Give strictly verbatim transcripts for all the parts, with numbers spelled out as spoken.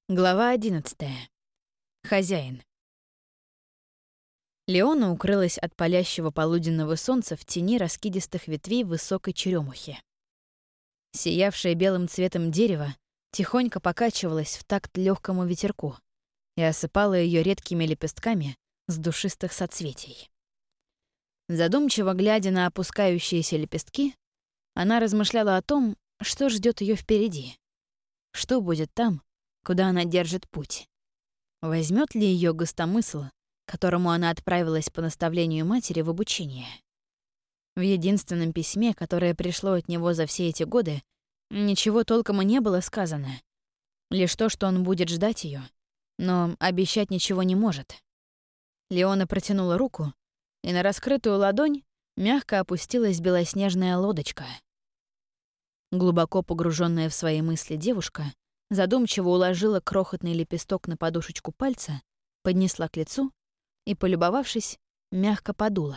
Глава одиннадцатая. Хозяин. Леона укрылась от палящего полуденного солнца в тени раскидистых ветвей высокой черемухи. Сиявшее белым цветом дерево тихонько покачивалось в такт легкому ветерку и осыпало ее редкими лепестками с душистых соцветий. Задумчиво глядя на опускающиеся лепестки, она размышляла о том, что ждет ее впереди, что будет там, куда она держит путь. Возьмет ли ее гостомысл, которому она отправилась по наставлению матери в обучение? В единственном письме, которое пришло от него за все эти годы, ничего толком и не было сказано. Лишь то, что он будет ждать ее, но обещать ничего не может. Леона протянула руку, и на раскрытую ладонь мягко опустилась белоснежная лодочка. Глубоко погруженная в свои мысли девушка задумчиво уложила крохотный лепесток на подушечку пальца, поднесла к лицу и, полюбовавшись, мягко подула.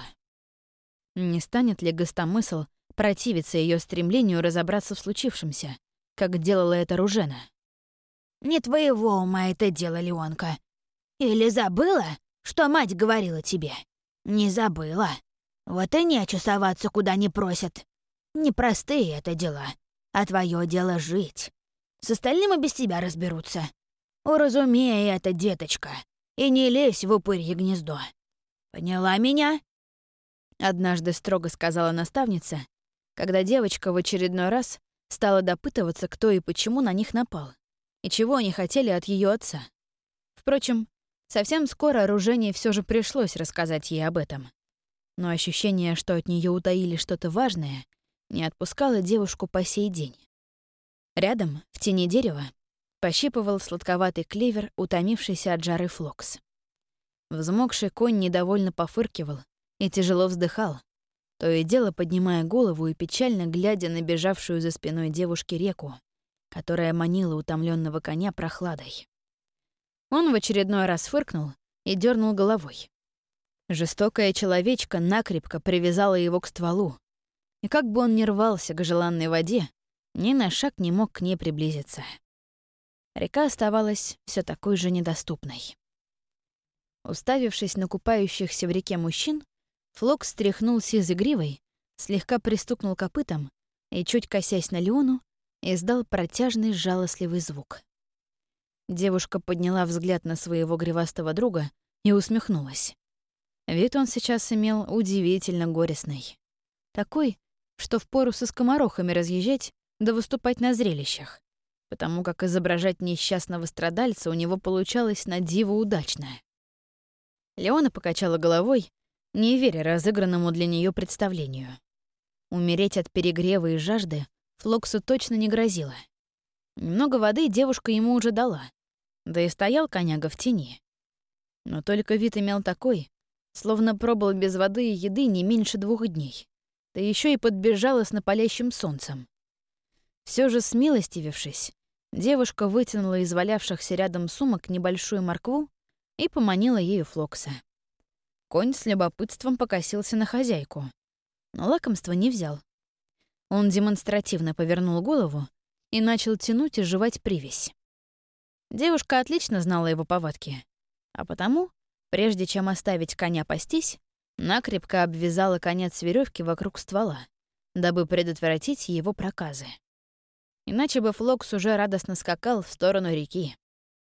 Не станет ли гостомысл противиться ее стремлению разобраться в случившемся, как делала это Ружена? «Не твоего ума это дело, Леонка. Или забыла, что мать говорила тебе? Не забыла. Вот и нечего соваться, куда не просят. Непростые это дела, а твое дело жить. С остальным и без тебя разберутся. Уразумей это, деточка, и не лезь в упырье гнездо. Поняла меня?» Однажды строго сказала наставница, когда девочка в очередной раз стала допытываться, кто и почему на них напал, и чего они хотели от ее отца. Впрочем, совсем скоро Ружене все же пришлось рассказать ей об этом. Но ощущение, что от нее утаили что-то важное, не отпускало девушку по сей день. Рядом, в тени дерева, пощипывал сладковатый клевер, утомившийся от жары Флокс. Взмокший конь недовольно пофыркивал и тяжело вздыхал, то и дело поднимая голову и печально глядя на бежавшую за спиной девушки реку, которая манила утомленного коня прохладой. Он в очередной раз фыркнул и дернул головой. Жестокая человечка накрепко привязала его к стволу, и как бы он ни рвался к желанной воде, ни на шаг не мог к ней приблизиться. Река оставалась все такой же недоступной. Уставившись на купающихся в реке мужчин, Флокс стряхнул сизой гривой, слегка пристукнул копытом и, чуть косясь на Леону, издал протяжный жалостливый звук. Девушка подняла взгляд на своего гривастого друга и усмехнулась. Вид он сейчас имел удивительно горестный. Такой, что впору со скоморохами разъезжать да выступать на зрелищах, потому как изображать несчастного страдальца у него получалось на диво удачно. Леона покачала головой, не веря разыгранному для нее представлению. Умереть от перегрева и жажды Флоксу точно не грозило. Немного воды девушка ему уже дала, да и стоял коняга в тени. Но только вид имел такой, словно пробыл без воды и еды не меньше двух дней, да еще и под безжалостно палящим солнцем. Все же смилостивившись, девушка вытянула из валявшихся рядом сумок небольшую моркву и поманила ею Флокса. Конь с любопытством покосился на хозяйку, но лакомства не взял. Он демонстративно повернул голову и начал тянуть и жевать привязь. Девушка отлично знала его повадки, а потому, прежде чем оставить коня пастись, накрепко обвязала конец веревки вокруг ствола, дабы предотвратить его проказы. Иначе бы Флокс уже радостно скакал в сторону реки.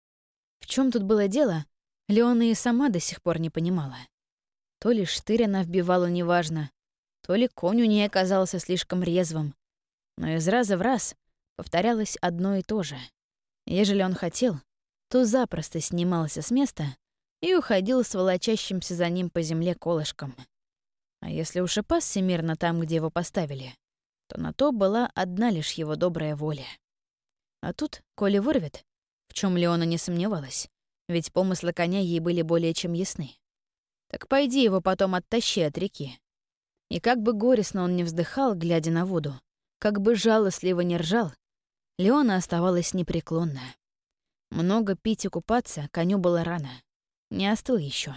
В чем тут было дело, Леона и сама до сих пор не понимала. То ли штырь она вбивала неважно, то ли конь у ней оказался слишком резвым, но из раза в раз повторялось одно и то же. Ежели он хотел, то запросто снимался с места и уходил с волочащимся за ним по земле колышком. А если уж и пасся мирно там, где его поставили, то на то была одна лишь его добрая воля. А тут, коли вырвет, в чем Леона не сомневалась, ведь помыслы коня ей были более чем ясны, так пойди его потом оттащи от реки. И как бы горестно он ни вздыхал, глядя на воду, как бы жалостливо не ржал, Леона оставалась непреклонна. Много пить и купаться коню было рано, не остыл еще.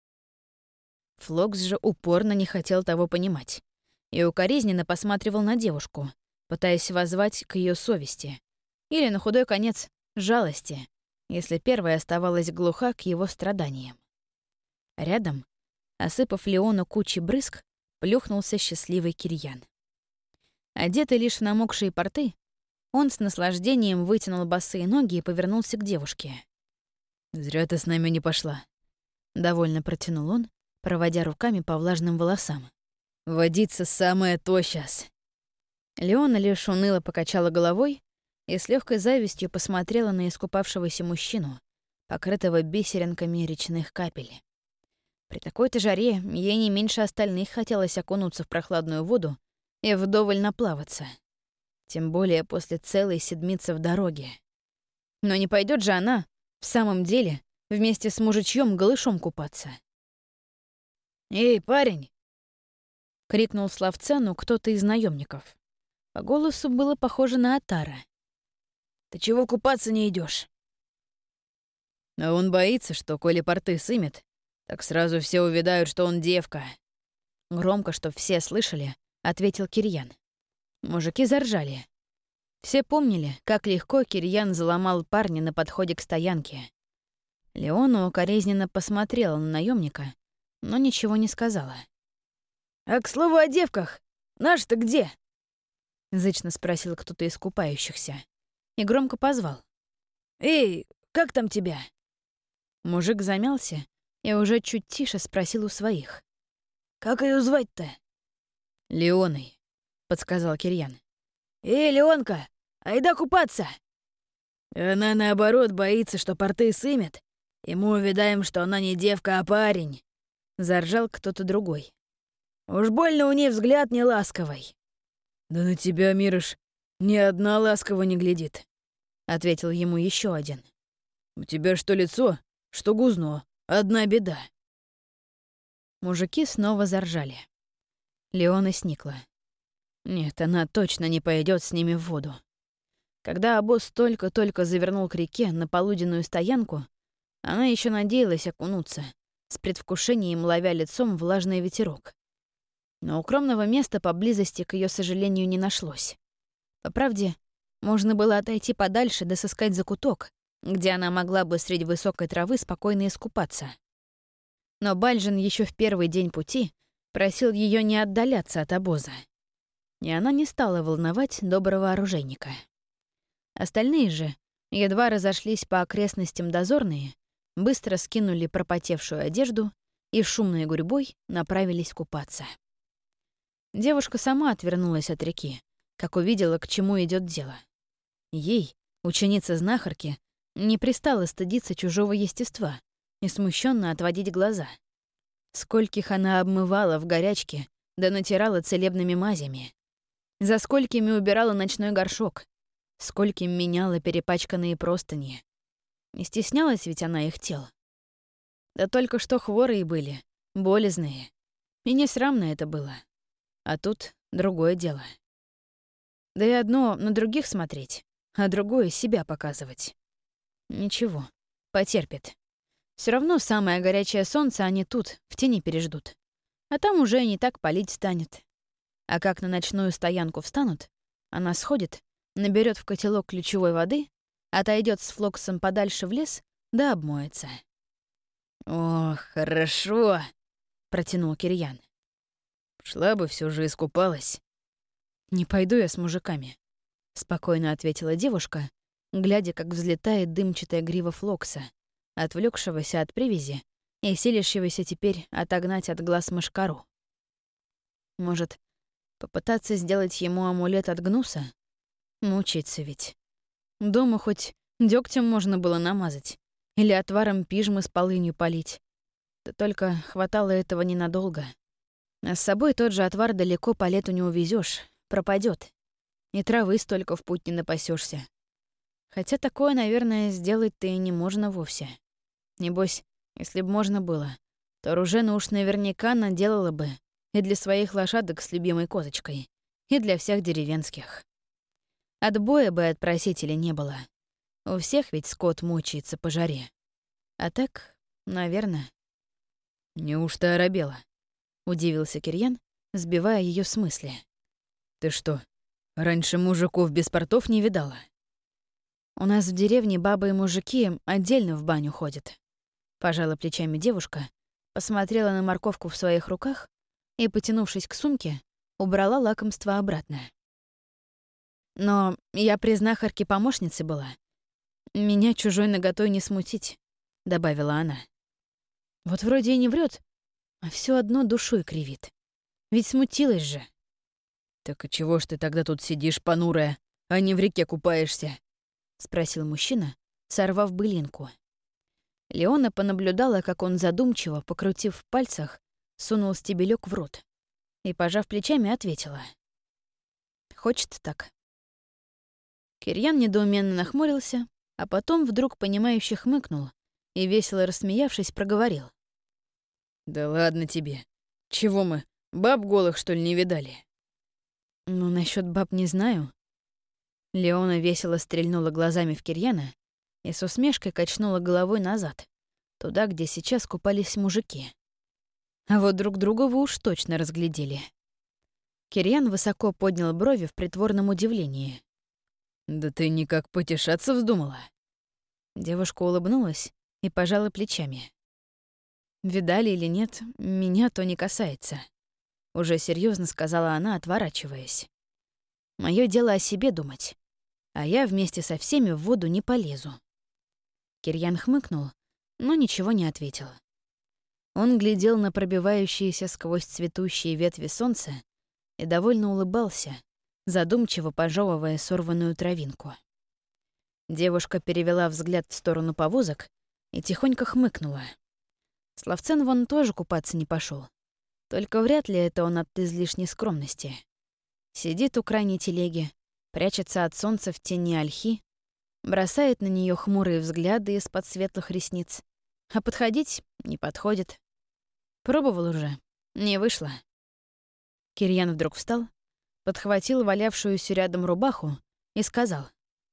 Флокс же упорно не хотел того понимать и укоризненно посматривал на девушку, пытаясь воззвать к ее совести или, на худой конец, жалости, если первая оставалась глуха к его страданиям. Рядом, осыпав Леону кучей брызг, плюхнулся счастливый Кирьян. Одетый лишь в намокшие порты, он с наслаждением вытянул босые ноги и повернулся к девушке. «Зря ты с нами не пошла», — довольно протянул он, проводя руками по влажным волосам. «Водиться самое то сейчас». Леона лишь уныло покачала головой и с легкой завистью посмотрела на искупавшегося мужчину, покрытого бисеринками речных капель. При такой-то жаре ей не меньше остальных хотелось окунуться в прохладную воду и вдоволь наплаваться. Тем более после целой седмицы в дороге. Но не пойдет же она, в самом деле, вместе с мужичьем голышом купаться. «Эй, парень!» — крикнул Славцену кто-то из наемников. По голосу было похоже на Атара. «Ты чего купаться не идешь? А он боится, что, коли порты сымет, так сразу все увидают, что он девка. Громко, чтоб все слышали, ответил Кирьян. Мужики заржали. Все помнили, как легко Кирьян заломал парня на подходе к стоянке. Леона укоризненно посмотрела на наемника, но ничего не сказала. «А к слову о девках, наш-то где?» — зычно спросил кто-то из купающихся и громко позвал. «Эй, как там тебя?» Мужик замялся и уже чуть тише спросил у своих. «Как ее звать-то?» «Леоной», — подсказал Кирьян. «Эй, Леонка, айда купаться!» «Она, наоборот, боится, что порты сымет, и мы увидаем, что она не девка, а парень», — заржал кто-то другой. «Уж больно у ней взгляд не ласковый». «Да на тебя, Мирыш, ни одна ласково не глядит», — ответил ему еще один. «У тебя что лицо, что гузно, одна беда». Мужики снова заржали. Леона сникла. Нет, она точно не пойдет с ними в воду. Когда обоз только-только завернул к реке на полуденную стоянку, она еще надеялась окунуться, с предвкушением ловя лицом влажный ветерок. Но укромного места поблизости, к ее сожалению, не нашлось. По правде, можно было отойти подальше да сыскать закуток, где она могла бы среди высокой травы спокойно искупаться. Но Бальжин еще в первый день пути просил ее не отдаляться от обоза. И она не стала волновать доброго оружейника. Остальные же, едва разошлись по окрестностям дозорные, быстро скинули пропотевшую одежду и шумной гурьбой направились купаться. Девушка сама отвернулась от реки, как увидела, к чему идет дело. Ей, ученица знахарки, не пристало стыдиться чужого естества и смущенно отводить глаза. Скольких она обмывала в горячке, да натирала целебными мазями. За сколькими убирала ночной горшок, скольким меняла перепачканные простыни. Не стеснялась ведь она их тел. Да только что хворые были, болезные. И не срамно это было. А тут другое дело. Да и одно на других смотреть, а другое себя показывать. Ничего, потерпит. Все равно самое горячее солнце они тут, в тени переждут. А там уже не так палить станет. А как на ночную стоянку встанут, она сходит, наберет в котелок ключевой воды, отойдет с Флоксом подальше в лес, да обмоется. «Ох, хорошо!» — протянул Кирьян. «Шла бы все же искупалась». «Не пойду я с мужиками», — спокойно ответила девушка, глядя, как взлетает дымчатая грива Флокса, отвлекшегося от привязи и силящегося теперь отогнать от глаз мошкару. Может, попытаться сделать ему амулет от гнуса? Мучиться ведь. Дома хоть дёгтем можно было намазать или отваром пижмы с полынью полить. Да только хватало этого ненадолго. А с собой тот же отвар далеко по лету не увезёшь, пропадёт. И травы столько в путь не напасешься. Хотя такое, наверное, сделать-то и не можно вовсе. Небось, если б можно было, то Ружена уж наверняка наделала бы и для своих лошадок с любимой козочкой, и для всех деревенских. Отбоя бы от просителей не было. У всех ведь скот мучается по жаре. А так, наверное... «Неужто оробела?» — удивился Кирьян, сбивая ее с мысли. «Ты что, раньше мужиков без портов не видала?» У нас в деревне бабы и мужики отдельно в баню ходят. Пожала плечами девушка, посмотрела на морковку в своих руках и, потянувшись к сумке, убрала лакомство обратно. Но я при знахарке помощницей была. Меня чужой наготой не смутить, добавила она. Вот вроде и не врет, а все одно душой кривит. Ведь смутилась же. Так и чего ж ты тогда тут сидишь, понурая, а не в реке купаешься? Спросил мужчина, сорвав былинку. Леона понаблюдала, как он задумчиво, покрутив в пальцах, сунул стебелек в рот и, пожав плечами, ответила. Хочет так. Кирьян недоуменно нахмурился, а потом вдруг понимающе хмыкнул и, весело рассмеявшись, проговорил. «Да ладно тебе. Чего мы, баб голых, что ли, не видали?» «Ну, насчет баб не знаю». Леона весело стрельнула глазами в Кирьяна и с усмешкой качнула головой назад, туда, где сейчас купались мужики. А вот друг друга вы уж точно разглядели. Кирьян высоко поднял брови в притворном удивлении. «Да ты никак потешаться вздумала?» Девушка улыбнулась и пожала плечами. «Видали или нет, меня то не касается», — уже серьезно сказала она, отворачиваясь. «Моё дело о себе думать, а я вместе со всеми в воду не полезу». Кирьян хмыкнул, но ничего не ответил. Он глядел на пробивающиеся сквозь цветущие ветви солнца и довольно улыбался, задумчиво пожевывая сорванную травинку. Девушка перевела взгляд в сторону повозок и тихонько хмыкнула. Славцен вон тоже купаться не пошел, только вряд ли это он от излишней скромности. Сидит у крайней телеги, прячется от солнца в тени ольхи, бросает на нее хмурые взгляды из-под светлых ресниц, а подходить не подходит. Пробовал уже, не вышло. Кирьян вдруг встал, подхватил валявшуюся рядом рубаху и сказал.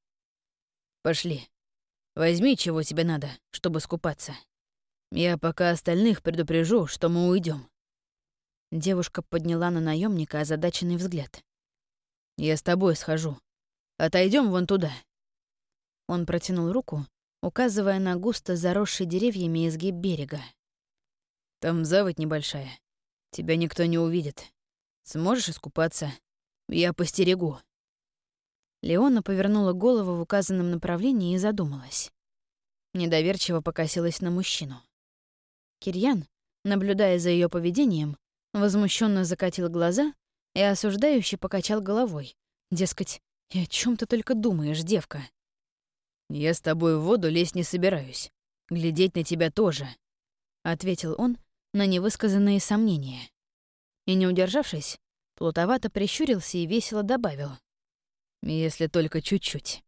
«Пошли. Возьми, чего тебе надо, чтобы скупаться. Я пока остальных предупрежу, что мы уйдем. Девушка подняла на наемника озадаченный взгляд. «Я с тобой схожу. Отойдем вон туда». Он протянул руку, указывая на густо заросший деревьями изгиб берега. «Там заводь небольшая. Тебя никто не увидит. Сможешь искупаться? Я постерегу». Леона повернула голову в указанном направлении и задумалась. Недоверчиво покосилась на мужчину. Кирьян, наблюдая за ее поведением, возмущенно закатил глаза и осуждающе покачал головой. Дескать, и о чем ты только думаешь, девка? «Я с тобой в воду лезть не собираюсь. Глядеть на тебя тоже», — ответил он на невысказанные сомнения. И, не удержавшись, плутовато прищурился и весело добавил. «Если только чуть-чуть».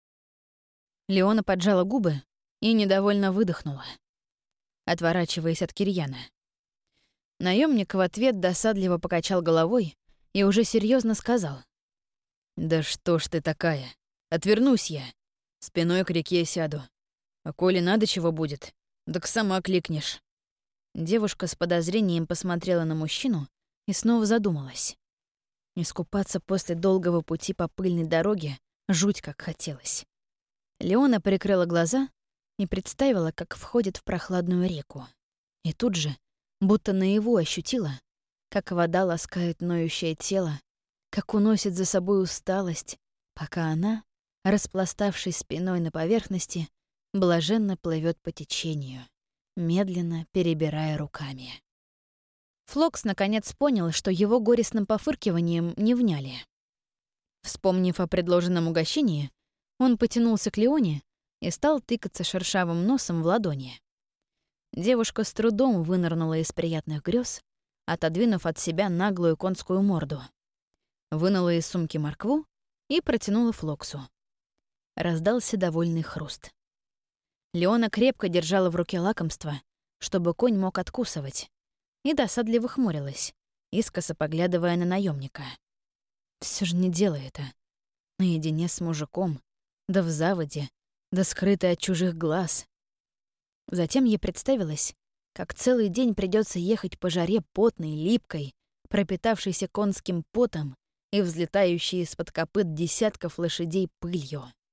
Леона поджала губы и недовольно выдохнула, отворачиваясь от Кирьяна. Наемник в ответ досадливо покачал головой и уже серьезно сказал. «Да что ж ты такая? Отвернусь я. Спиной к реке сяду. А коли надо чего будет, так сама кликнешь». Девушка с подозрением посмотрела на мужчину и снова задумалась. Искупаться после долгого пути по пыльной дороге жуть как хотелось. Леона прикрыла глаза и представила, как входит в прохладную реку. И тут же, будто наяву ощутила, как вода ласкает ноющее тело, как уносит за собой усталость, пока она, распластавшись спиной на поверхности, блаженно плывет по течению, медленно перебирая руками. Флокс наконец понял, что его горестным пофыркиванием не вняли. Вспомнив о предложенном угощении, он потянулся к Леоне и стал тыкаться шершавым носом в ладони. Девушка с трудом вынырнула из приятных грез, отодвинув от себя наглую конскую морду. Вынула из сумки моркву и протянула Флоксу. Раздался довольный хруст. Леона крепко держала в руке лакомство, чтобы конь мог откусывать, и досадливо хмурилась, искоса поглядывая на наемника. Все же не делай это. Наедине с мужиком, да в заводе, да скрытой от чужих глаз. Затем ей представилось, как целый день придется ехать по жаре потной, липкой, пропитавшейся конским потом и взлетающей из-под копыт десятков лошадей пылью.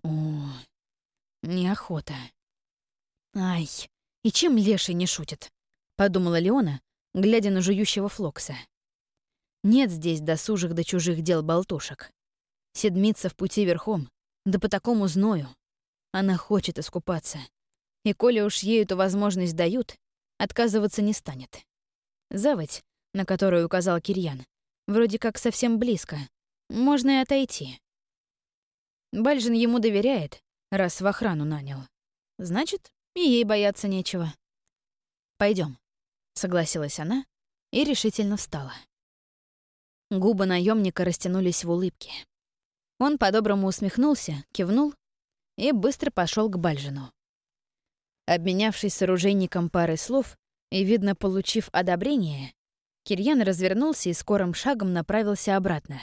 О, неохота. Ай, и чем леший не шутит? Подумала Леона, глядя на жующего Флокса. Нет здесь досужих до чужих дел болтушек. Седмица в пути верхом, да по такому зною. Она хочет искупаться. И коли уж ей эту возможность дают, отказываться не станет. Заводь, на которую указал Кирьян, вроде как совсем близко. Можно и отойти. Бальжин ему доверяет, раз в охрану нанял. Значит, и ей бояться нечего. Пойдем, согласилась она и решительно встала. Губы наемника растянулись в улыбке. Он по-доброму усмехнулся, кивнул и быстро пошел к Бальжину. Обменявшись с оружейником парой слов и, видно, получив одобрение, Кирьян развернулся и скорым шагом направился обратно.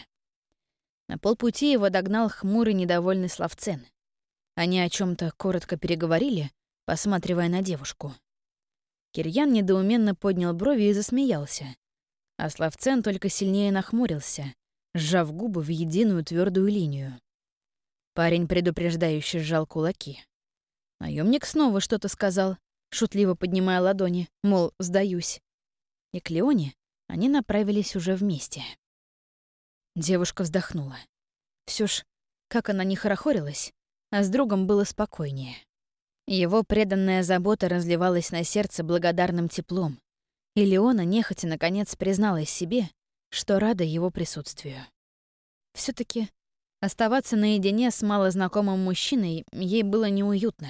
На полпути его догнал хмурый недовольный Славцен. Они о чем то коротко переговорили, посматривая на девушку. Кирьян недоуменно поднял брови и засмеялся, а Славцен только сильнее нахмурился, сжав губы в единую твердую линию. Парень предупреждающе сжал кулаки. Наемник снова что-то сказал, шутливо поднимая ладони, мол, сдаюсь. И к Леоне они направились уже вместе. Девушка вздохнула. Все ж, как она не хорохорилась, а с другом было спокойнее. Его преданная забота разливалась на сердце благодарным теплом, и Леона нехотя наконец призналась себе, что рада его присутствию. все таки оставаться наедине с малознакомым мужчиной ей было неуютно.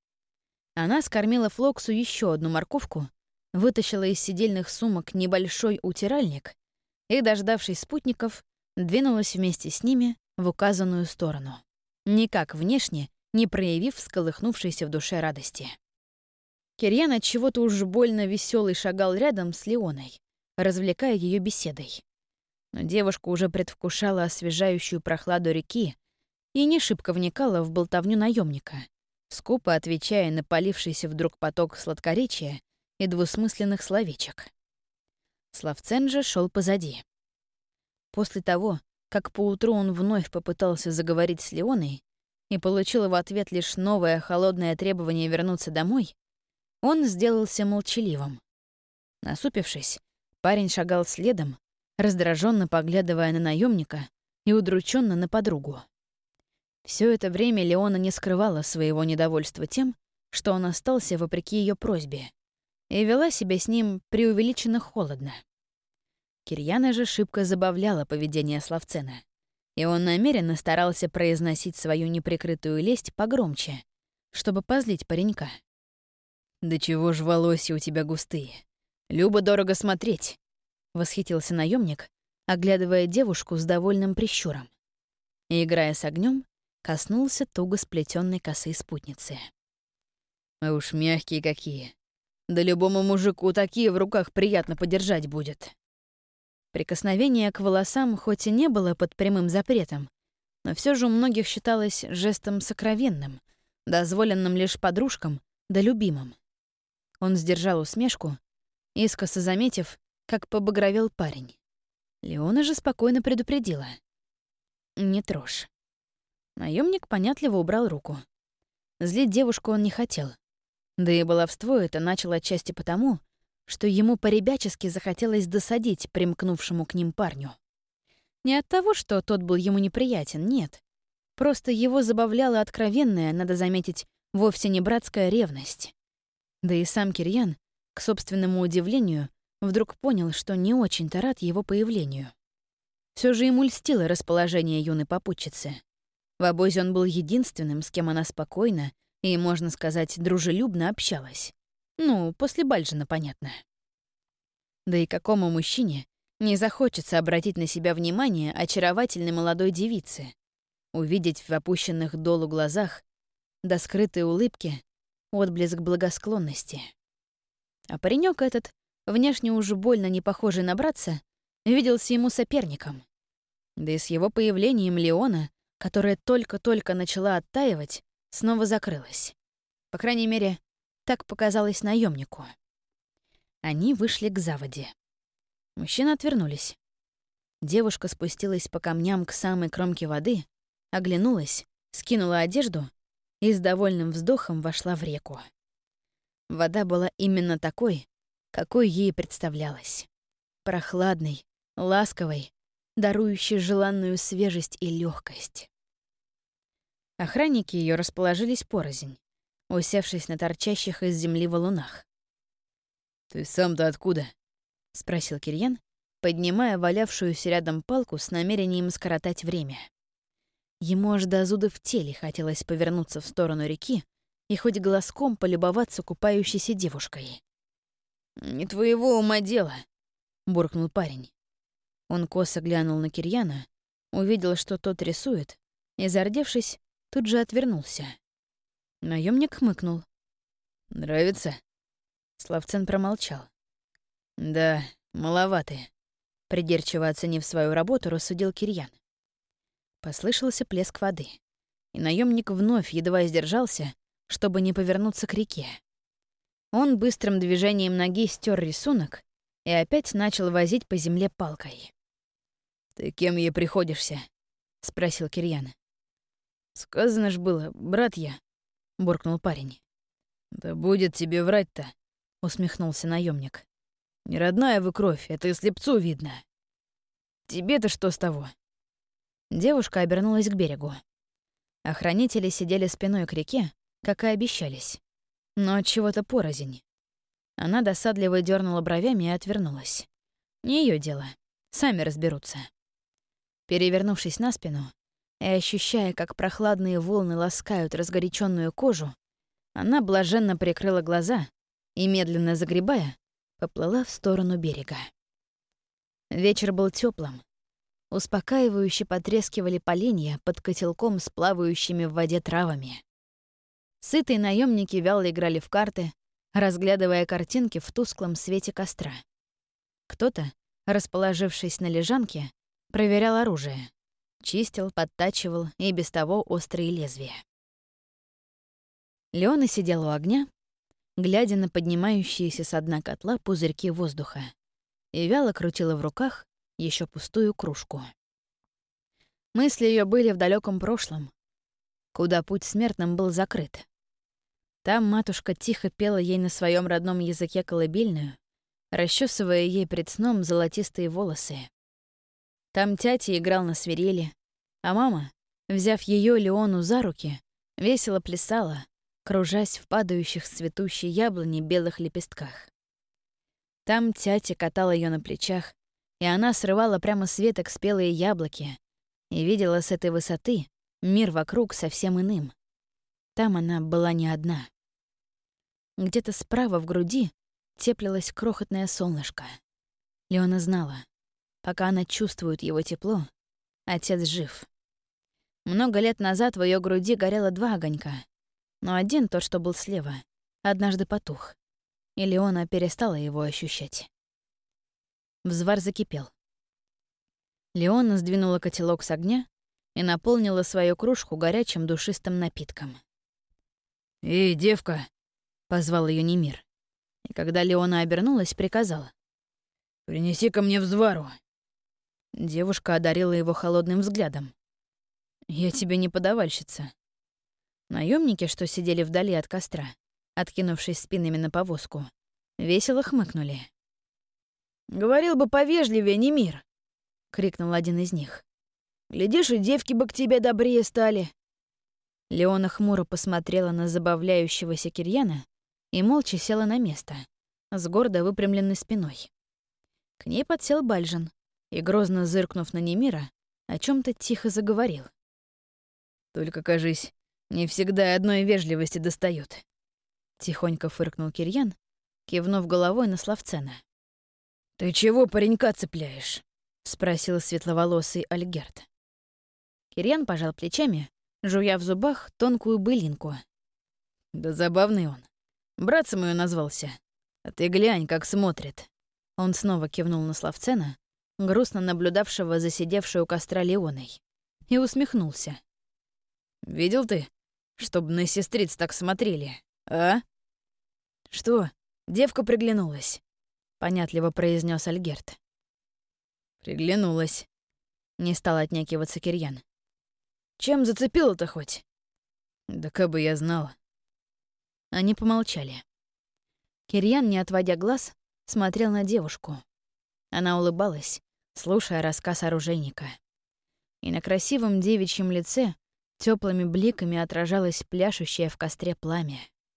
Она скормила Флоксу еще одну морковку, вытащила из сидельных сумок небольшой утиральник и, дождавшись спутников, двинулась вместе с ними в указанную сторону, никак внешне не проявив всколыхнувшейся в душе радости. Кирьян от чего-то уж больно веселый шагал рядом с Леоной, развлекая ее беседой. Но девушка уже предвкушала освежающую прохладу реки и не шибко вникала в болтовню наемника, скупо отвечая на полившийся вдруг поток сладкоречия и двусмысленных словечек. Славцен же шел позади. После того, как поутру он вновь попытался заговорить с Леоной и получил в ответ лишь новое холодное требование вернуться домой, он сделался молчаливым. Насупившись, парень шагал следом, раздраженно поглядывая на наемника и удрученно на подругу. Все это время Леона не скрывала своего недовольства тем, что он остался вопреки ее просьбе, и вела себя с ним преувеличенно холодно. Кирьяна же шибко забавляла поведение Славцена, и он намеренно старался произносить свою неприкрытую лесть погромче, чтобы позлить паренька. «Да чего ж волосья у тебя густые? Любо-дорого смотреть!» — восхитился наемник, оглядывая девушку с довольным прищуром. И, играя с огнем, коснулся туго сплетенной косы спутницы. «А уж мягкие какие! Да любому мужику такие в руках приятно подержать будет!» Прикосновение к волосам хоть и не было под прямым запретом, но все же у многих считалось жестом сокровенным, дозволенным лишь подружкам да любимым. Он сдержал усмешку, искоса заметив, как побагровел парень. Леона же спокойно предупредила. «Не трожь». Наемник понятливо убрал руку. Злить девушку он не хотел. Да и баловство это начал отчасти потому, что ему по-ребячески захотелось досадить примкнувшему к ним парню. Не от того, что тот был ему неприятен, нет. Просто его забавляла откровенная, надо заметить, вовсе не братская ревность. Да и сам Кирьян, к собственному удивлению, вдруг понял, что не очень-то рад его появлению. Все же ему льстило расположение юной попутчицы. В обозе он был единственным, с кем она спокойно и, можно сказать, дружелюбно общалась. Ну, после Бальжина, понятно. Да и какому мужчине не захочется обратить на себя внимание очаровательной молодой девицы, увидеть в опущенных долу глазах до скрытой улыбки отблеск благосклонности. А паренек этот, внешне уже больно не похожий на братца, виделся ему соперником. Да и с его появлением Леона, которая только-только начала оттаивать, снова закрылась. По крайней мере, так показалось наемнику. Они вышли к заводе. Мужчины отвернулись. Девушка спустилась по камням к самой кромке воды, оглянулась, скинула одежду и с довольным вздохом вошла в реку. Вода была именно такой, какой ей представлялась. Прохладной, ласковой, дарующей желанную свежесть и легкость. Охранники ее расположились порознь, усевшись на торчащих из земли валунах. «Ты сам-то откуда?» — спросил Кирьян, поднимая валявшуюся рядом палку с намерением скоротать время. Ему аж до зуда в теле хотелось повернуться в сторону реки и хоть глазком полюбоваться купающейся девушкой. «Не твоего ума дело», — буркнул парень. Он косо глянул на Кирьяна, увидел, что тот рисует, и, зардевшись, тут же отвернулся. Наемник хмыкнул. «Нравится?» Славцен промолчал. «Да, маловаты», — придирчиво оценив свою работу, рассудил Кирьян. Послышался плеск воды, и наемник вновь едва сдержался, чтобы не повернуться к реке. Он быстрым движением ноги стер рисунок и опять начал возить по земле палкой. «Ты кем ей приходишься?» — спросил Кирьян. «Сказано ж было, брат я», — буркнул парень. «Да будет тебе врать-то», — усмехнулся наемник. «Не родная вы кровь, это и слепцу видно. Тебе-то что с того?» Девушка обернулась к берегу. Охранители сидели спиной к реке, как и обещались. Но от чего-то порознь. Она досадливо дернула бровями и отвернулась. Не ее дело. Сами разберутся. Перевернувшись на спину и ощущая, как прохладные волны ласкают разгоряченную кожу, она блаженно прикрыла глаза и, медленно загребая, поплыла в сторону берега. Вечер был теплым. Успокаивающе потрескивали поленья под котелком с плавающими в воде травами. Сытые наемники вяло играли в карты, разглядывая картинки в тусклом свете костра. Кто-то, расположившись на лежанке, проверял оружие, чистил, подтачивал и без того острые лезвия. Леона сидела у огня, глядя на поднимающиеся со дна котла пузырьки воздуха, и вяло крутила в руках еще пустую кружку. Мысли ее были в далеком прошлом, куда путь смертным был закрыт. Там матушка тихо пела ей на своем родном языке колыбельную, расчесывая ей пред сном золотистые волосы. Там тятя играл на свирели, а мама, взяв ее Леону за руки, весело плясала, кружась в падающих с цветущей яблони белых лепестках. Там тятя катал ее на плечах, и она срывала прямо с веток спелые яблоки и видела с этой высоты мир вокруг совсем иным. Там она была не одна. Где-то справа в груди теплилось крохотное солнышко. Леона знала, пока она чувствует его тепло, отец жив. Много лет назад в ее груди горело два огонька, но один, тот, что был слева, однажды потух, и Леона перестала его ощущать. Взвар закипел. Леона сдвинула котелок с огня и наполнила свою кружку горячим душистым напитком. «Эй, девка!» — позвал ее Немир. И когда Леона обернулась, приказала: «Принеси ко мне взвару». Девушка одарила его холодным взглядом. «Я тебе не подавальщица». Наемники, что сидели вдали от костра, откинувшись спинами на повозку, весело хмыкнули. «Говорил бы повежливее, Немир!» — крикнул один из них. «Глядишь, и девки бы к тебе добрее стали!» Леона хмуро посмотрела на забавляющегося Кирьяна и молча села на место, с гордо выпрямленной спиной. К ней подсел Бальжин и, грозно зыркнув на Немира, о чем то тихо заговорил. «Только, кажись, не всегда одной вежливости достает», — тихонько фыркнул Кирьян, кивнув головой на Славцена. «Ты чего паренька цепляешь?» — спросил светловолосый Альгерт. Кирьян пожал плечами, жуя в зубах тонкую былинку. «Да забавный он. Братцем её назвался. А ты глянь, как смотрит». Он снова кивнул на Славцена, грустно наблюдавшего за сидевшей у костра Леоной, и усмехнулся. «Видел ты, чтоб на сестриц так смотрели, а?» «Что, девка приглянулась?» — понятливо произнес Альгерт. «Приглянулась», — не стал отнекиваться Кирьян. Чем зацепило-то хоть?» «Да кабы я знала». Они помолчали. Кирьян, не отводя глаз, смотрел на девушку. Она улыбалась, слушая рассказ оружейника. И на красивом девичьем лице теплыми бликами отражалось пляшущее в костре пламя.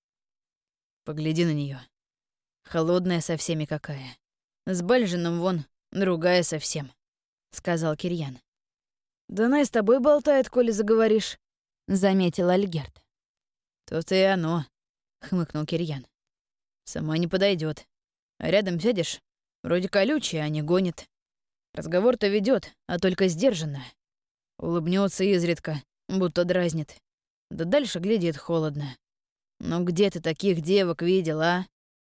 «Погляди на нее. Холодная со всеми какая. С Бальжином вон другая совсем», — сказал Кирьян. «Да она и с тобой болтает, коли заговоришь», — заметил Альгерт. «То-то и оно», — хмыкнул Кирьян. «Сама не подойдет. А рядом сядешь, вроде колючая, а не гонит. Разговор-то ведет, а только сдержанно. Улыбнется изредка, будто дразнит. Да дальше глядит холодно. Ну где ты таких девок видел, а?»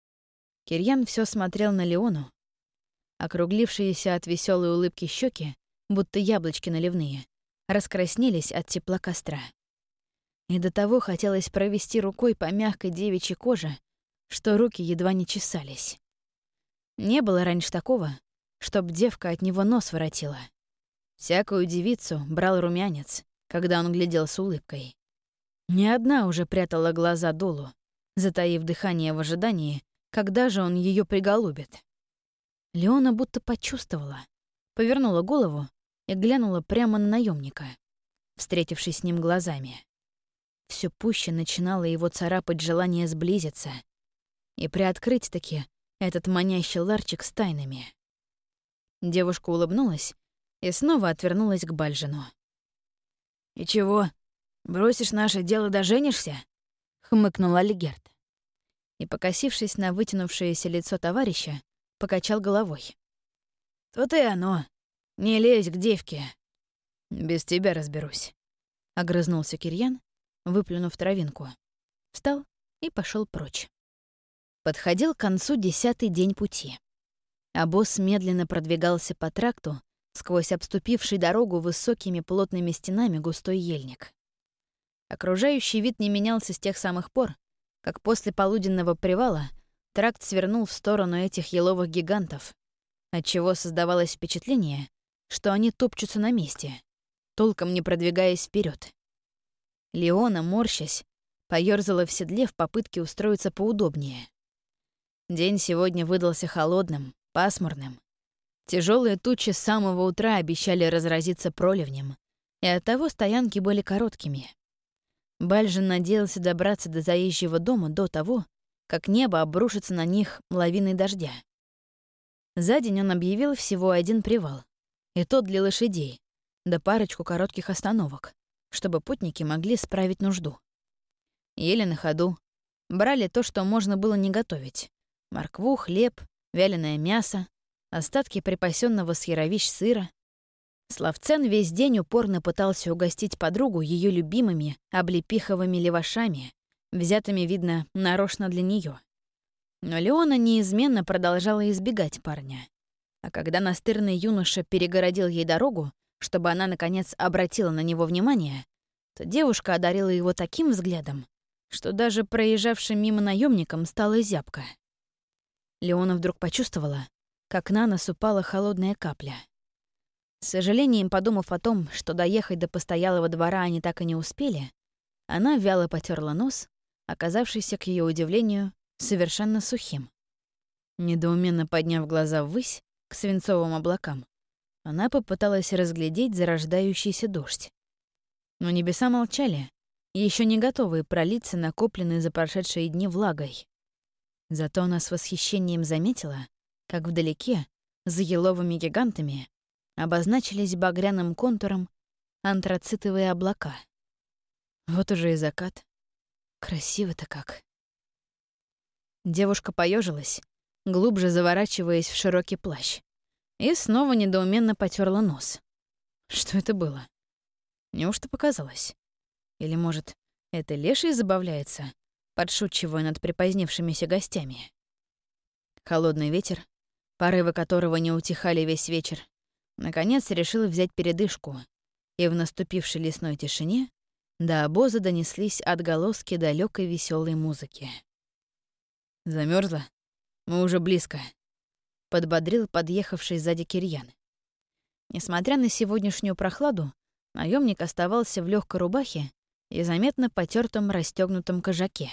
Кирьян все смотрел на Леону. Округлившиеся от веселой улыбки щеки, будто яблочки наливные, раскраснелись от тепла костра. И до того хотелось провести рукой по мягкой девичьей коже, что руки едва не чесались. Не было раньше такого, чтоб девка от него нос воротила. Всякую девицу брал румянец, когда он глядел с улыбкой. Ни одна уже прятала глаза долу, затаив дыхание в ожидании, когда же он ее приголубит. Леона будто почувствовала, повернула голову и глянула прямо на наемника, встретившись с ним глазами. Все пуще начинало его царапать желание сблизиться и приоткрыть-таки этот манящий ларчик с тайнами. Девушка улыбнулась и снова отвернулась к Бальжину. «И чего, бросишь наше дело да женишься?» — хмыкнул Альгерт. И, покосившись на вытянувшееся лицо товарища, покачал головой. «То-то и оно. Не лезь к девке». «Без тебя разберусь», — огрызнулся Кирьян, выплюнув травинку. Встал и пошел прочь. Подходил к концу десятый день пути. Обоз медленно продвигался по тракту сквозь обступивший дорогу высокими плотными стенами густой ельник. Окружающий вид не менялся с тех самых пор, как после полуденного привала тракт свернул в сторону этих еловых гигантов, отчего создавалось впечатление, что они топчутся на месте, толком не продвигаясь вперед. Леона, морщась, поёрзала в седле в попытке устроиться поудобнее. День сегодня выдался холодным, пасмурным. Тяжелые тучи с самого утра обещали разразиться проливнем, и оттого стоянки были короткими. Бальжин надеялся добраться до заезжего дома до того, как небо обрушится на них лавиной дождя. За день он объявил всего один привал, и тот для лошадей, да парочку коротких остановок, чтобы путники могли справить нужду. Ели на ходу, брали то, что можно было не готовить: моркву, хлеб, вяленое мясо, остатки припасенного с яровищ сыра. Славцен весь день упорно пытался угостить подругу ее любимыми облепиховыми левашами, взятыми, видно, нарочно для нее. Но Леона неизменно продолжала избегать парня. А когда настырный юноша перегородил ей дорогу, чтобы она, наконец, обратила на него внимание, то девушка одарила его таким взглядом, что даже проезжавшим мимо наемникам стало зябко. Леона вдруг почувствовала, как на нос упала холодная капля. С сожалением подумав о том, что доехать до постоялого двора они так и не успели, она вяло потерла нос, оказавшийся, к ее удивлению, совершенно сухим. Недоуменно подняв глаза ввысь, к свинцовым облакам, она попыталась разглядеть зарождающийся дождь. Но небеса молчали, еще не готовые пролиться накопленной за прошедшие дни влагой. Зато она с восхищением заметила, как вдалеке, за еловыми гигантами, обозначились багряным контуром антрацитовые облака. Вот уже и закат. Красиво-то как. Девушка поежилась, глубже заворачиваясь в широкий плащ, и снова недоуменно потерла нос. Что это было? Неужто показалось? Или, может, это леший забавляется, подшучивая над припозднившимися гостями? Холодный ветер, порывы которого не утихали весь вечер, наконец решил взять передышку, и в наступившей лесной тишине до обоза донеслись отголоски далекой веселой музыки. Замерзла? Мы уже близко, подбодрил подъехавший сзади Кирьян. Несмотря на сегодняшнюю прохладу, Наемник оставался в легкой рубахе и заметно потертом расстегнутом кожаке.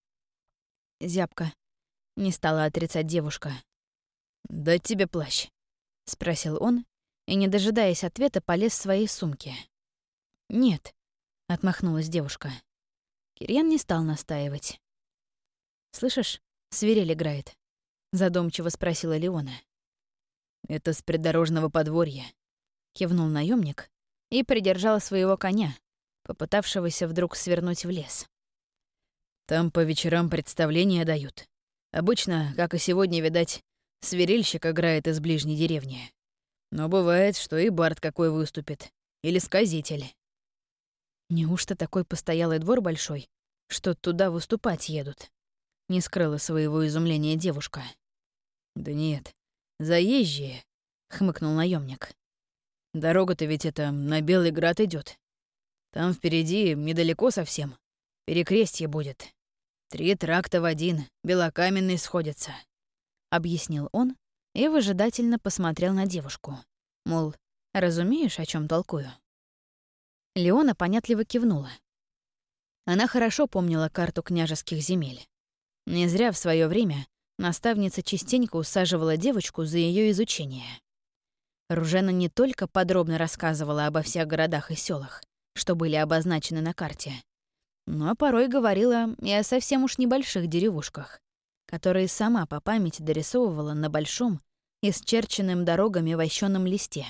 Зябко. Не стала отрицать девушка. «Дать тебе плащ?» — спросил он, и, не дожидаясь ответа, полез в своей сумке. «Нет», — отмахнулась девушка. Кирьян не стал настаивать. «Слышишь, свирель играет?» — задумчиво спросила Леона. «Это с придорожного подворья», — кивнул наемник и придержал своего коня, попытавшегося вдруг свернуть в лес. «Там по вечерам представления дают. Обычно, как и сегодня, видать, свирельщик играет из ближней деревни. Но бывает, что и бард какой выступит. Или сказитель». «Неужто такой постоялый двор большой, что туда выступать едут?» — не скрыла своего изумления девушка. «Да нет, заезжие», — хмыкнул наемник. «Дорога-то ведь это на Белый Град идет. Там впереди, недалеко совсем, перекрестье будет. Три тракта в один, белокаменный сходятся», — объяснил он и выжидательно посмотрел на девушку. Мол, разумеешь, о чем толкую? Леона понятливо кивнула. Она хорошо помнила карту княжеских земель. Не зря в свое время наставница частенько усаживала девочку за ее изучение. Ружена не только подробно рассказывала обо всех городах и селах, что были обозначены на карте, но порой говорила и о совсем уж небольших деревушках, которые сама по памяти дорисовывала на большом, исчерченным дорогами вощёном листе.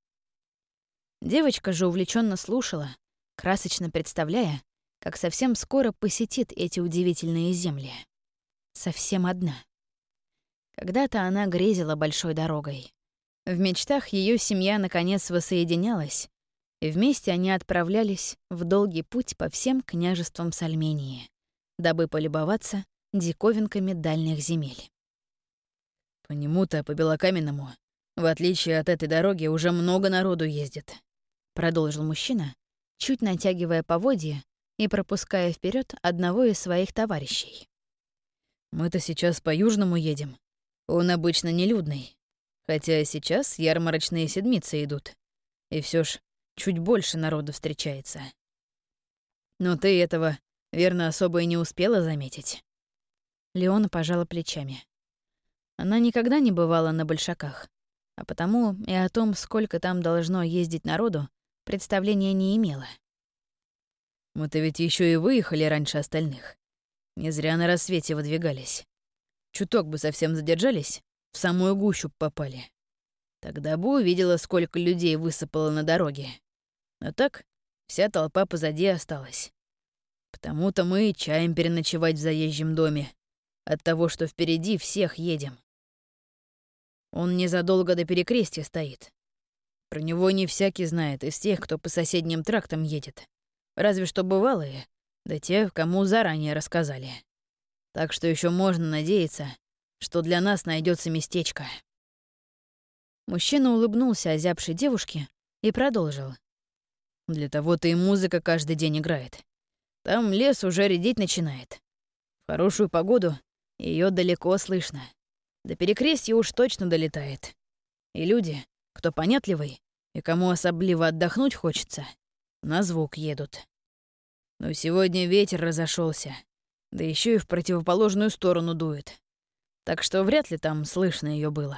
Девочка же увлеченно слушала, красочно представляя, как совсем скоро посетит эти удивительные земли. Совсем одна. Когда-то она грезила большой дорогой. В мечтах ее семья наконец воссоединялась, и вместе они отправлялись в долгий путь по всем княжествам Сальмении, дабы полюбоваться диковинками дальних земель. «По нему-то, по Белокаменному, в отличие от этой дороги, уже много народу ездит», — продолжил мужчина, чуть натягивая поводья и пропуская вперед одного из своих товарищей. «Мы-то сейчас по Южному едем. Он обычно нелюдный. Хотя сейчас ярмарочные седмицы идут. И все ж чуть больше народу встречается. Но ты этого, верно, особо и не успела заметить?» Леона пожала плечами. Она никогда не бывала на большаках, а потому и о том, сколько там должно ездить народу, представления не имела. «Мы-то ведь еще и выехали раньше остальных. Не зря на рассвете выдвигались. Чуток бы совсем задержались, в самую гущу попали. Тогда бы увидела, сколько людей высыпало на дороге. А так вся толпа позади осталась. Потому-то мы и чаем переночевать в заезжем доме. От того, что впереди всех едем. Он незадолго до перекрестья стоит. Про него не всякий знает из тех, кто по соседним трактам едет. Разве что бывалые, да те, кому заранее рассказали. Так что еще можно надеяться, что для нас найдется местечко». Мужчина улыбнулся озябшей девушке и продолжил. «Для того-то и музыка каждый день играет. Там лес уже редеть начинает. В хорошую погоду ее далеко слышно. До перекрестья уж точно долетает. И люди, кто понятливый и кому особливо отдохнуть хочется, на звук едут. Но сегодня ветер разошелся, да еще и в противоположную сторону дует. Так что вряд ли там слышно ее было».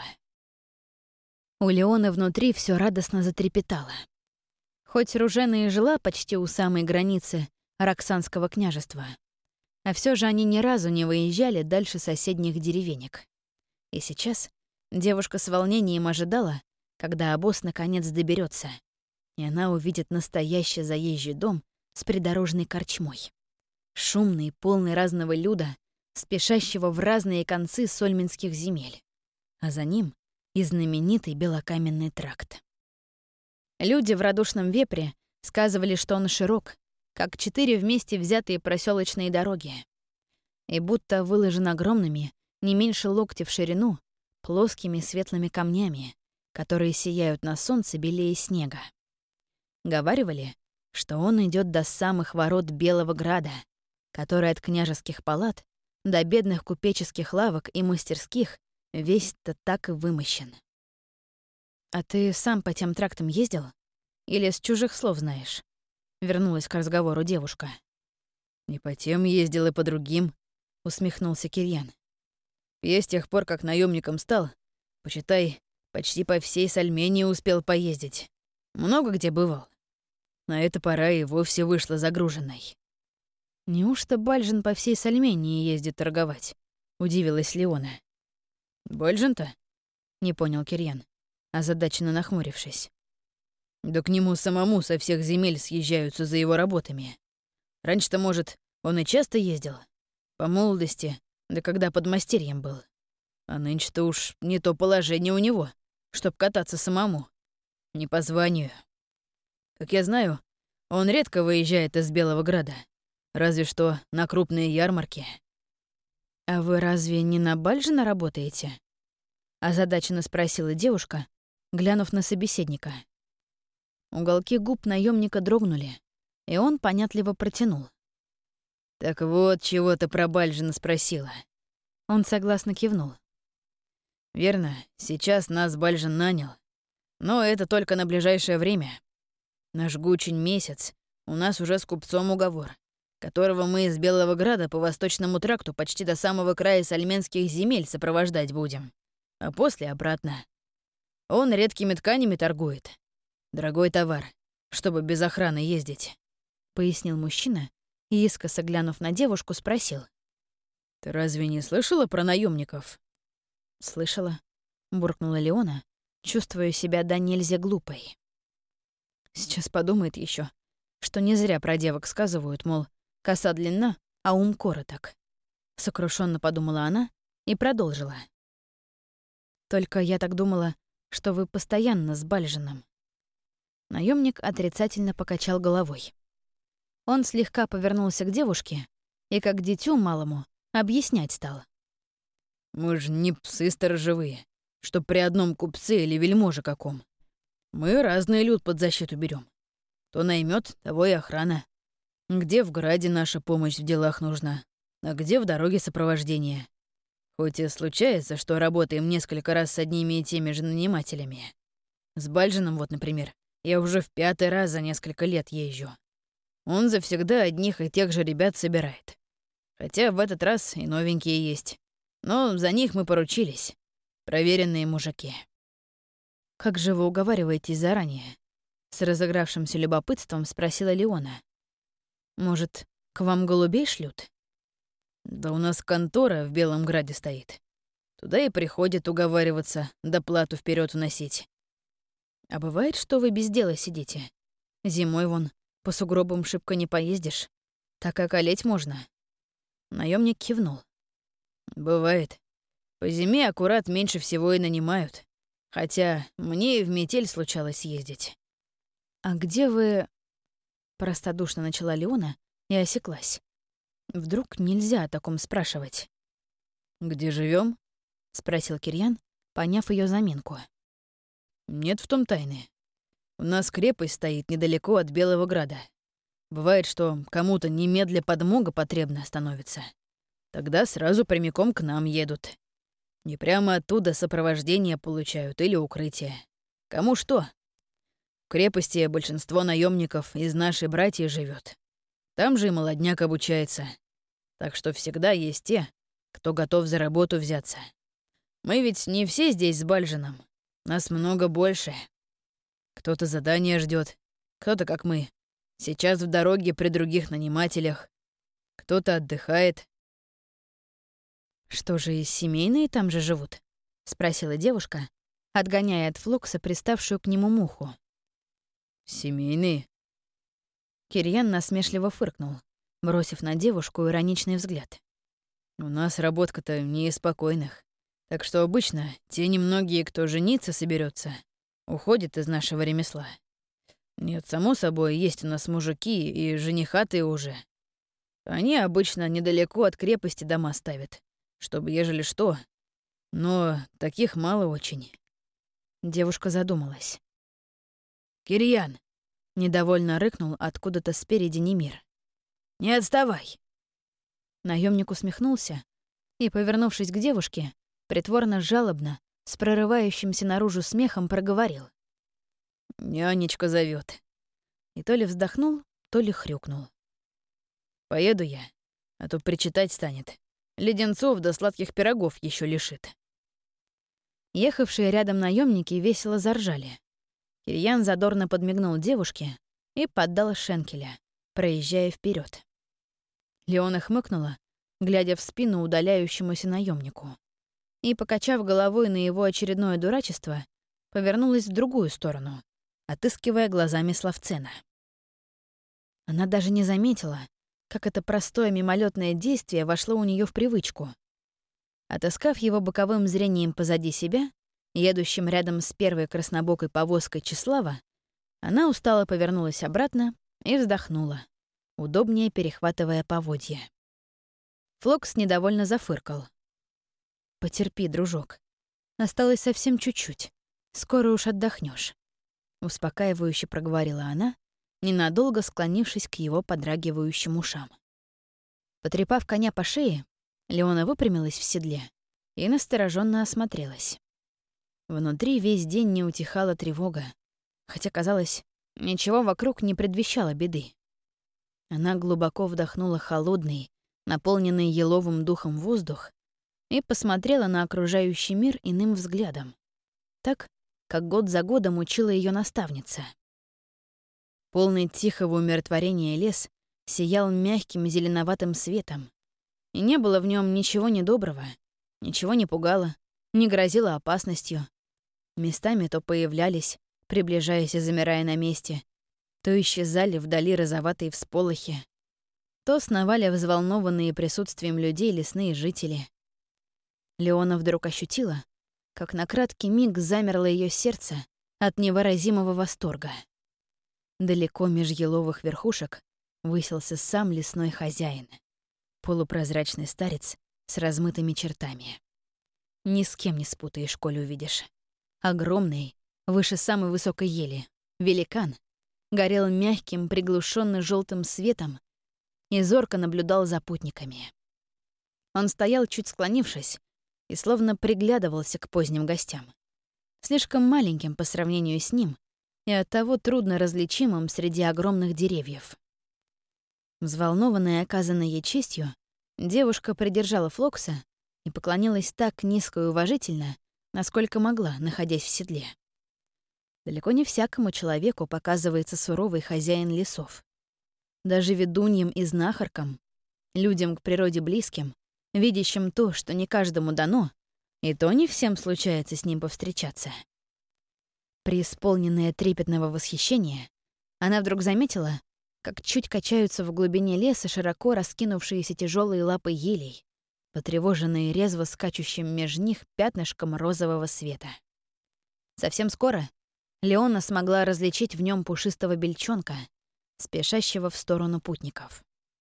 У Леоны внутри все радостно затрепетало. Хоть Ружена и жила почти у самой границы Роксанского княжества, а все же они ни разу не выезжали дальше соседних деревенек. И сейчас девушка с волнением ожидала, когда обоз наконец доберется, и она увидит настоящий заезжий дом с придорожной корчмой. Шумный, полный разного люда, спешащего в разные концы сольминских земель. А за ним и знаменитый белокаменный тракт. Люди в радушном вепре сказывали, что он широк, как четыре вместе взятые проселочные дороги, и будто выложен огромными, не меньше локтя в ширину, плоскими светлыми камнями, которые сияют на солнце белее снега. Говаривали, что он идет до самых ворот Белого Града, который от княжеских палат до бедных купеческих лавок и мастерских весь-то так и вымощен. «А ты сам по тем трактам ездил?» Или с чужих слов знаешь?» — вернулась к разговору девушка. «Не по тем ездил, и по другим», — усмехнулся Кирьян. «Я с тех пор, как наемником стал, почитай, почти по всей Сальмении успел поездить. Много где бывал. На это пора и вовсе вышла загруженной». «Неужто Бальжин по всей Сальмении ездит торговать?» — удивилась Леона. «Бальжин-то?» — не понял Кирьян, озадаченно нахмурившись. «Да к нему самому со всех земель съезжаются за его работами. Раньше-то, может, он и часто ездил? По молодости, да когда подмастерьем был. А нынче-то уж не то положение у него, чтоб кататься самому. Не по званию. Как я знаю, он редко выезжает из Белого Града. Разве что на крупные ярмарки». «А вы разве не на Бальжина работаете?» — озадаченно спросила девушка, глянув на собеседника. Уголки губ наемника дрогнули, и он понятливо протянул. «Так вот, чего ты про Бальжина спросила?» Он согласно кивнул. «Верно, сейчас нас Бальжин нанял. Но это только на ближайшее время. На жгучень месяц у нас уже с купцом уговор, которого мы из Белого Града по Восточному тракту почти до самого края сальменских земель сопровождать будем, а после обратно. Он редкими тканями торгует. Дорогой товар, чтобы без охраны ездить», — пояснил мужчина и, искоса глянув на девушку, спросил. «Ты разве не слышала про наемников? «Слышала», — буркнула Леона, чувствуя себя до нельзя глупой. Сейчас подумает еще, что не зря про девок сказывают, мол, коса длинна, а ум короток. Сокрушенно подумала она и продолжила. «Только я так думала, что вы постоянно с Бальжином». Наемник отрицательно покачал головой. Он слегка повернулся к девушке и, как дитю малому, объяснять стал. «Мы же не псы сторожевые, что при одном купце или вельможе каком. Мы разный люд под защиту берем. То наймет, того и охрана. Где в граде наша помощь в делах нужна, а где в дороге сопровождение. Хоть и случается, что работаем несколько раз с одними и теми же нанимателями. С Бальжином вот, например, я уже в пятый раз за несколько лет езжу. Он завсегда одних и тех же ребят собирает. Хотя в этот раз и новенькие есть. Но за них мы поручились. Проверенные мужики». «Как же вы уговариваетесь заранее?» С разыгравшимся любопытством спросила Леона. «Может, к вам голубей шлют?» «Да у нас контора в Белом Граде стоит. Туда и приходят уговариваться, да плату вперед вносить». «А бывает, что вы без дела сидите? Зимой вон по сугробам шибко не поездишь. Так околеть можно». Наемник кивнул. «Бывает. По зиме аккурат меньше всего и нанимают. Хотя мне и в метель случалось ездить». «А где вы...» Простодушно начала Леона и осеклась. Вдруг нельзя о таком спрашивать. «Где живем? Спросил Кирьян, поняв ее заминку. «Нет в том тайны. У нас крепость стоит недалеко от Белого Града. Бывает, что кому-то немедля подмога потребна становится. Тогда сразу прямиком к нам едут. И прямо оттуда сопровождение получают или укрытие. Кому что. В крепости большинство наемников из нашей братьи живет. Там же и молодняк обучается. Так что всегда есть те, кто готов за работу взяться. Мы ведь не все здесь с Бальжином. Нас много больше. Кто-то задание ждет, кто-то, как мы, сейчас в дороге при других нанимателях. Кто-то отдыхает. «Что же, и семейные там же живут?» — спросила девушка, отгоняя от Флокса приставшую к нему муху. «Семейные?» Кирьян насмешливо фыркнул, бросив на девушку ироничный взгляд. «У нас работка-то не из спокойных. Так что обычно те немногие, кто жениться соберется, уходят из нашего ремесла. Нет, само собой, есть у нас мужики и женихатые уже. Они обычно недалеко от крепости дома ставят, чтобы ежели что. Но таких мало очень». Девушка задумалась. «Кирьян!» — недовольно рыкнул откуда-то спереди Немир. «Не отставай!» Наемник усмехнулся и, повернувшись к девушке, притворно жалобно, с прорывающимся наружу смехом проговорил. Нянечка зовет. И то ли вздохнул, то ли хрюкнул. Поеду я, а то причитать станет. Леденцов да сладких пирогов еще лишит. Ехавшие рядом наемники весело заржали. Кирьян задорно подмигнул девушке и поддал шенкеля, проезжая вперед. Леона хмыкнула, глядя в спину удаляющемуся наемнику, и, покачав головой на его очередное дурачество, повернулась в другую сторону, отыскивая глазами Славцена. Она даже не заметила, как это простое мимолетное действие вошло у нее в привычку. Отыскав его боковым зрением позади себя, едущим рядом с первой краснобокой повозкой Числава, она устало повернулась обратно и вздохнула, удобнее перехватывая поводья. Флокс недовольно зафыркал. «Потерпи, дружок. Осталось совсем чуть-чуть. Скоро уж отдохнешь», — успокаивающе проговорила она, ненадолго склонившись к его подрагивающим ушам. Потрепав коня по шее, Леона выпрямилась в седле и настороженно осмотрелась. Внутри весь день не утихала тревога, хотя, казалось, ничего вокруг не предвещало беды. Она глубоко вдохнула холодный, наполненный еловым духом воздух и посмотрела на окружающий мир иным взглядом, так, как год за годом учила ее наставница. Полный тихого умиротворения лес сиял мягким зеленоватым светом, и не было в нем ничего недоброго, ничего не пугало, не грозило опасностью. Местами то появлялись, приближаясь и замирая на месте, то исчезали вдали розоватые всполохи, то сновали взволнованные присутствием людей лесные жители. Леона вдруг ощутила, как на краткий миг замерло ее сердце от невыразимого восторга. Далеко меж еловых верхушек высился сам лесной хозяин, полупрозрачный старец с размытыми чертами. Ни с кем не спутаешь, коль увидишь. Огромный, выше самой высокой ели, великан горел мягким, приглушенно желтым светом и зорко наблюдал за путниками. Он стоял, чуть склонившись, и словно приглядывался к поздним гостям, слишком маленьким по сравнению с ним и оттого трудно различимым среди огромных деревьев. Взволнованная оказанной ей честью, девушка придержала Флокса и поклонилась так низко и уважительно, насколько могла, находясь в седле. Далеко не всякому человеку показывается суровый хозяин лесов. Даже ведуньям и знахаркам, людям к природе близким, видящим то, что не каждому дано, и то не всем случается с ним повстречаться. Преисполненная трепетного восхищения, она вдруг заметила, как чуть качаются в глубине леса широко раскинувшиеся тяжелые лапы елей, потревоженные резво скачущим меж них пятнышком розового света. Совсем скоро Леона смогла различить в нем пушистого бельчонка, спешащего в сторону путников.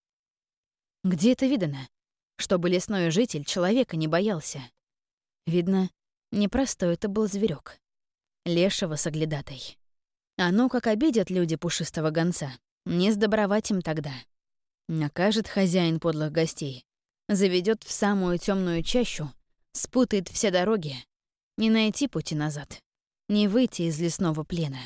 Где это видано, чтобы лесной житель человека не боялся? Видно, непростой это был зверек. Лешего соглядатай. А ну, как обидят люди пушистого гонца, не сдобровать им тогда. Накажет хозяин подлых гостей, заведет в самую темную чащу, спутает все дороги, не найти пути назад, не выйти из лесного плена.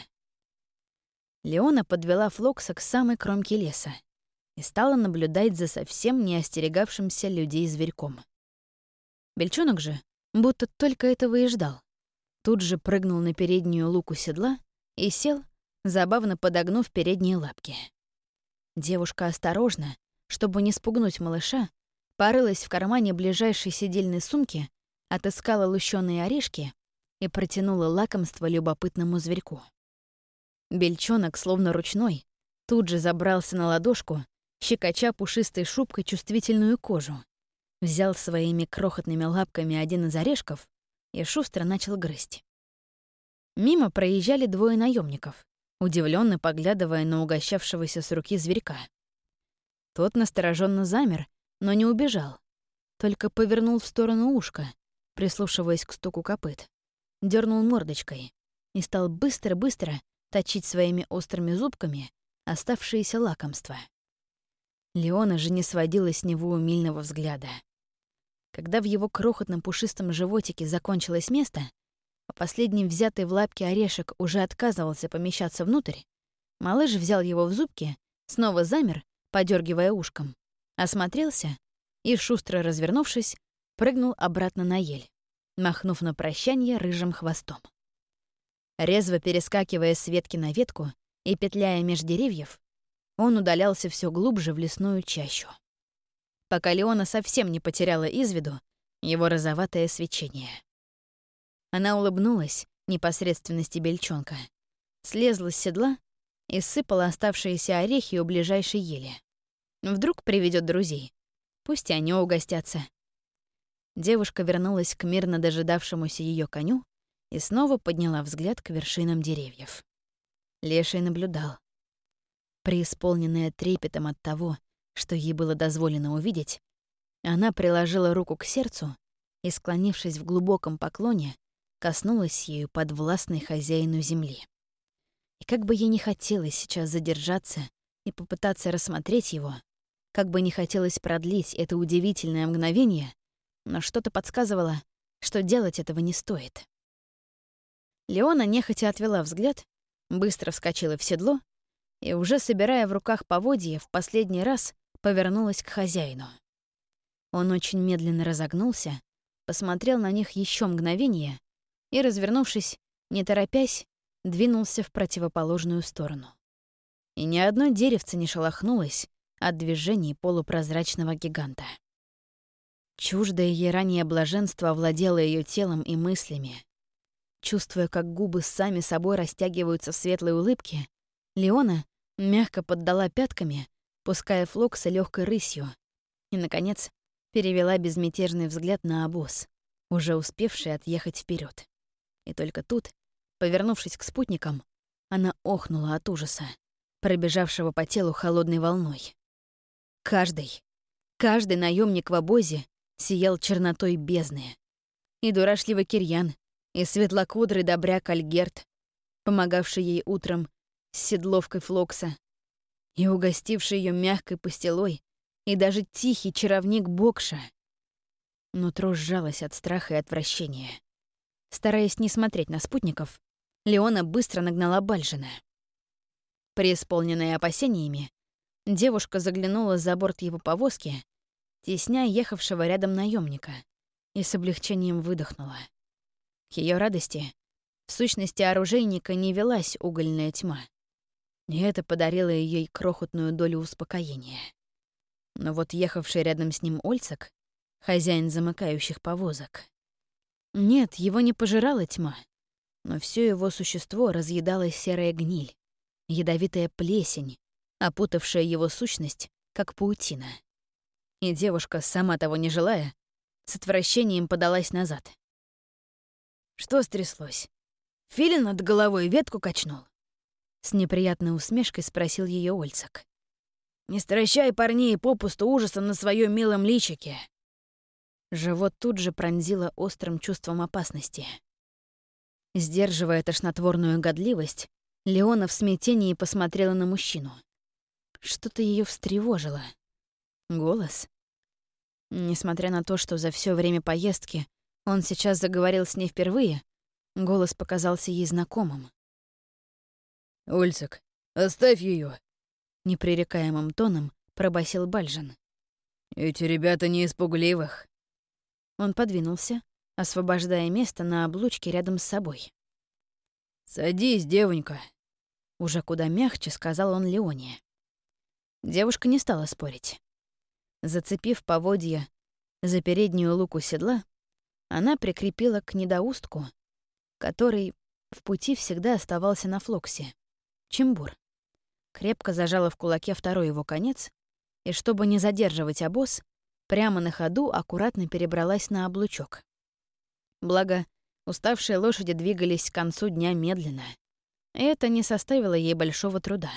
Леона подвела Флокса к самой кромке леса и стала наблюдать за совсем не остерегавшимся людей зверьком. Бельчонок же будто только этого и ждал. Тут же прыгнул на переднюю луку седла и сел, забавно подогнув передние лапки. Девушка осторожно, чтобы не спугнуть малыша, порылась в кармане ближайшей сидельной сумки, отыскала лущёные орешки и протянула лакомство любопытному зверьку. Бельчонок, словно ручной, тут же забрался на ладошку, щекоча пушистой шубкой чувствительную кожу, взял своими крохотными лапками один из орешков и шустро начал грызть. Мимо проезжали двое наемников, удивленно поглядывая на угощавшегося с руки зверька. Тот настороженно замер, но не убежал, только повернул в сторону ушка, прислушиваясь к стуку копыт, дернул мордочкой и стал быстро-быстро точить своими острыми зубками оставшиеся лакомства. Леона же не сводила с него умильного взгляда. Когда в его крохотном пушистом животике закончилось место, последний взятый в лапки орешек уже отказывался помещаться внутрь, малыш взял его в зубки, снова замер, подергивая ушком, осмотрелся и, шустро развернувшись, прыгнул обратно на ель, махнув на прощанье рыжим хвостом. Резво перескакивая с ветки на ветку и петляя меж деревьев, он удалялся все глубже в лесную чащу, пока Леона совсем не потеряла из виду его розоватое свечение. Она улыбнулась непосредственности бельчонка, слезла с седла и сыпала оставшиеся орехи у ближайшей ели. Вдруг приведет друзей. Пусть и они угостятся. Девушка вернулась к мирно дожидавшемуся ее коню и снова подняла взгляд к вершинам деревьев. Леший наблюдал. Преисполненная трепетом от того, что ей было дозволено увидеть, она приложила руку к сердцу и, склонившись в глубоком поклоне, коснулась ею подвластной хозяину земли. И как бы ей не хотелось сейчас задержаться и попытаться рассмотреть его, как бы не хотелось продлить это удивительное мгновение, но что-то подсказывало, что делать этого не стоит. Леона нехотя отвела взгляд, быстро вскочила в седло и, уже собирая в руках поводья, в последний раз повернулась к хозяину. Он очень медленно разогнулся, посмотрел на них еще мгновение и, развернувшись, не торопясь, двинулся в противоположную сторону. И ни одно деревце не шелохнулось от движений полупрозрачного гиганта. Чуждое ей ранее блаженство овладело ее телом и мыслями. Чувствуя, как губы сами собой растягиваются в светлой улыбке, Леона мягко поддала пятками, пуская Флокса легкой рысью, и, наконец, перевела безмятежный взгляд на обоз, уже успевший отъехать вперед. И только тут, повернувшись к спутникам, она охнула от ужаса, пробежавшего по телу холодной волной. Каждый, каждый наемник в обозе сиял чернотой бездны. И дурашливый Кирьян, и светлокудрый добряк Альгерт, помогавший ей утром с седловкой Флокса, и угостивший ее мягкой пастилой, и даже тихий чаровник Бокша. Нутро сжалось от страха и отвращения. Стараясь не смотреть на спутников, Леона быстро нагнала Бальжина. Преисполненная опасениями, девушка заглянула за борт его повозки, тесня ехавшего рядом наемника, и с облегчением выдохнула. К ее радости, в сущности оружейника не велась угольная тьма, и это подарило ей крохотную долю успокоения. Но вот ехавший рядом с ним Ольцек, хозяин замыкающих повозок, нет, его не пожирала тьма, но все его существо разъедала серая гниль, ядовитая плесень, опутавшая его сущность, как паутина. И девушка, сама того не желая, с отвращением подалась назад. Что стряслось? Филин над головой ветку качнул? С неприятной усмешкой спросил ее Ольцек. Не стращай парней попусту ужасом на своем милом личике. Живот тут же пронзило острым чувством опасности. Сдерживая тошнотворную годливость, Леона в смятении посмотрела на мужчину. Что-то ее встревожило. Голос? Несмотря на то, что за все время поездки он сейчас заговорил с ней впервые, голос показался ей знакомым. «Ольцек, оставь ее! Непререкаемым тоном пробасил Бальжин. «Эти ребята не из пугливых». Он подвинулся, освобождая место на облучке рядом с собой. «Садись, девонька», — уже куда мягче сказал он Леоне. Девушка не стала спорить. Зацепив поводья за переднюю луку седла, она прикрепила к недоустку, который в пути всегда оставался на Флоксе, чимбур. Крепко зажала в кулаке второй его конец и, чтобы не задерживать обоз, прямо на ходу аккуратно перебралась на облучок. Благо, уставшие лошади двигались к концу дня медленно, и это не составило ей большого труда.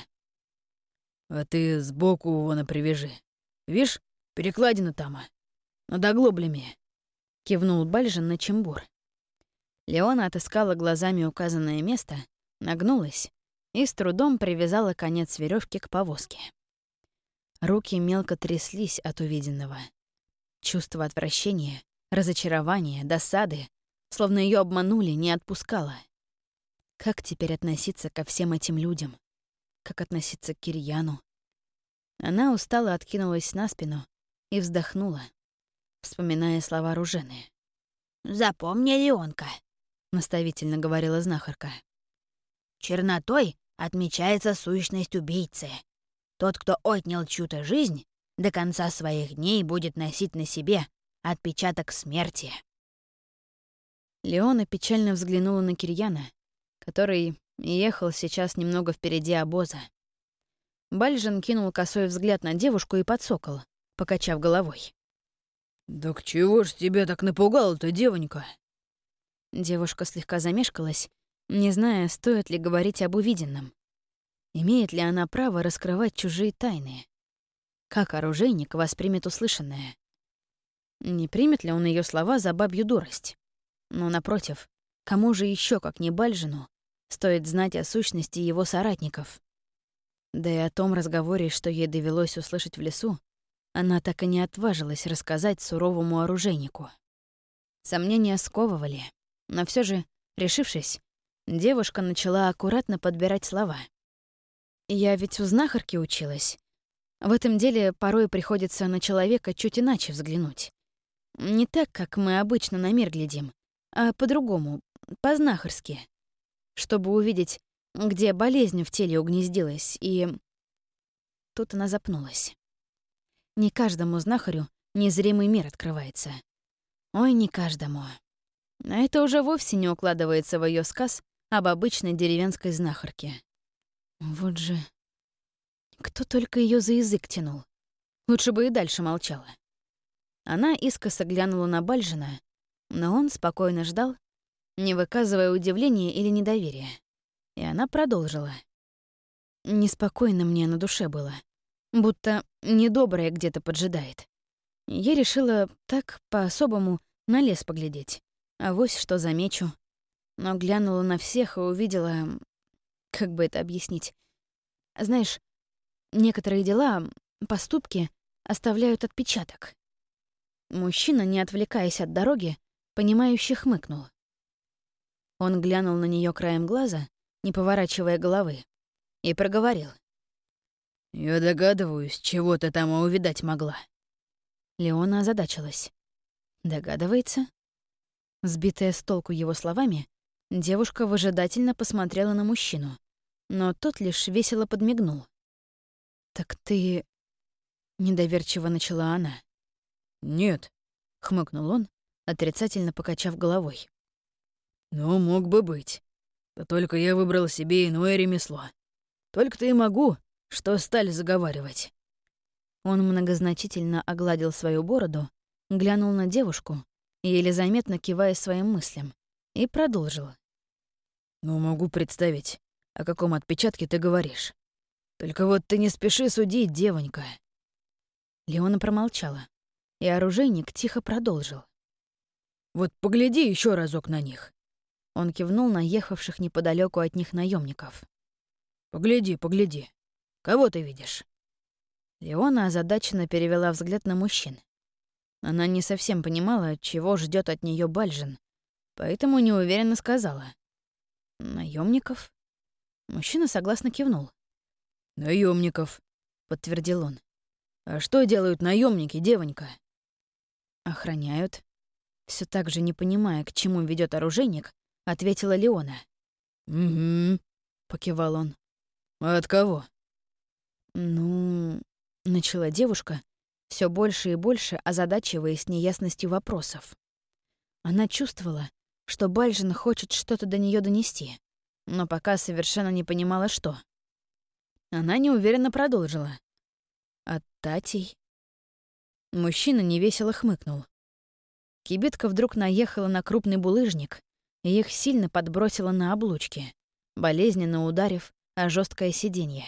«А ты сбоку вон привяжи. Вишь, перекладина там, над оглоблями», — кивнул Бальжин на чимбур. Леона отыскала глазами указанное место, нагнулась и с трудом привязала конец веревки к повозке. Руки мелко тряслись от увиденного. Чувство отвращения, разочарования, досады словно ее обманули, не отпускала. Как теперь относиться ко всем этим людям? Как относиться к Кирьяну? Она устало откинулась на спину и вздохнула, вспоминая слова Ружены. «Запомни, Леонка», — наставительно говорила знахарка. «Чернотой отмечается сущность убийцы. Тот, кто отнял чью-то жизнь, до конца своих дней будет носить на себе отпечаток смерти». Леона печально взглянула на Кирьяна, который ехал сейчас немного впереди обоза. Бальжин кинул косой взгляд на девушку и подсокол, покачав головой. «Да к чего ж тебя так напугала-то, девонька?» Девушка слегка замешкалась, не зная, стоит ли говорить об увиденном. Имеет ли она право раскрывать чужие тайны? Как оружейник воспримет услышанное? Не примет ли он ее слова за бабью дурость? Но, напротив, кому же еще, как не Бальжину, стоит знать о сущности его соратников? Да и о том разговоре, что ей довелось услышать в лесу, она так и не отважилась рассказать суровому оружейнику. Сомнения сковывали, но все же, решившись, девушка начала аккуратно подбирать слова. «Я ведь у знахарки училась. В этом деле порой приходится на человека чуть иначе взглянуть. Не так, как мы обычно на мир глядим, а по-другому, по-знахарски, чтобы увидеть, где болезнь в теле угнездилась, и...» Тут она запнулась. Не каждому знахарю незримый мир открывается. Ой, не каждому. А это уже вовсе не укладывается в ее сказ об обычной деревенской знахарке. Вот же... Кто только ее за язык тянул. Лучше бы и дальше молчала. Она искоса глянула на Бальжина, но он спокойно ждал, не выказывая удивления или недоверия. И она продолжила. Неспокойно мне на душе было, будто недоброе где-то поджидает. Я решила так по-особому на лес поглядеть, авось что замечу. Но глянула на всех и увидела... Как бы это объяснить? Знаешь, некоторые дела, поступки оставляют отпечаток. Мужчина, не отвлекаясь от дороги, понимающе хмыкнул. Он глянул на нее краем глаза, не поворачивая головы, и проговорил. «Я догадываюсь, чего ты там увидать могла». Леона озадачилась. Догадывается? Сбитая с толку его словами, девушка выжидательно посмотрела на мужчину, но тот лишь весело подмигнул. «Так ты...» — недоверчиво начала она. «Нет», — хмыкнул он, отрицательно покачав головой. «Ну, мог бы быть. Да только я выбрал себе иное ремесло. Только-то и могу, что сталь заговаривать». Он многозначительно огладил свою бороду, глянул на девушку, еле заметно кивая своим мыслям, и продолжил. «Ну, могу представить, о каком отпечатке ты говоришь. Только вот ты не спеши судить, девонька». Леона промолчала, и оружейник тихо продолжил. «Вот погляди еще разок на них». Он кивнул на ехавших неподалеку от них наемников. «Погляди, погляди. Кого ты видишь?» Леона озадаченно перевела взгляд на мужчин. Она не совсем понимала, чего ждет от нее Бальжин, поэтому неуверенно сказала. «Наемников?» Мужчина согласно кивнул. «Наемников», — подтвердил он. «А что делают наемники, девонька?» «Охраняют». Все так же не понимая, к чему ведет оружейник, ответила Леона. «Угу», — покивал он. «А от кого?» «Ну...» — начала девушка, все больше и больше озадачиваясь неясностью вопросов. Она чувствовала, что Бальжин хочет что-то до нее донести, но пока совершенно не понимала, что. Она неуверенно продолжила. «От Татей?» Мужчина невесело хмыкнул. Кибитка вдруг наехала на крупный булыжник, и их сильно подбросило на облучки, болезненно ударив о жесткое сиденье.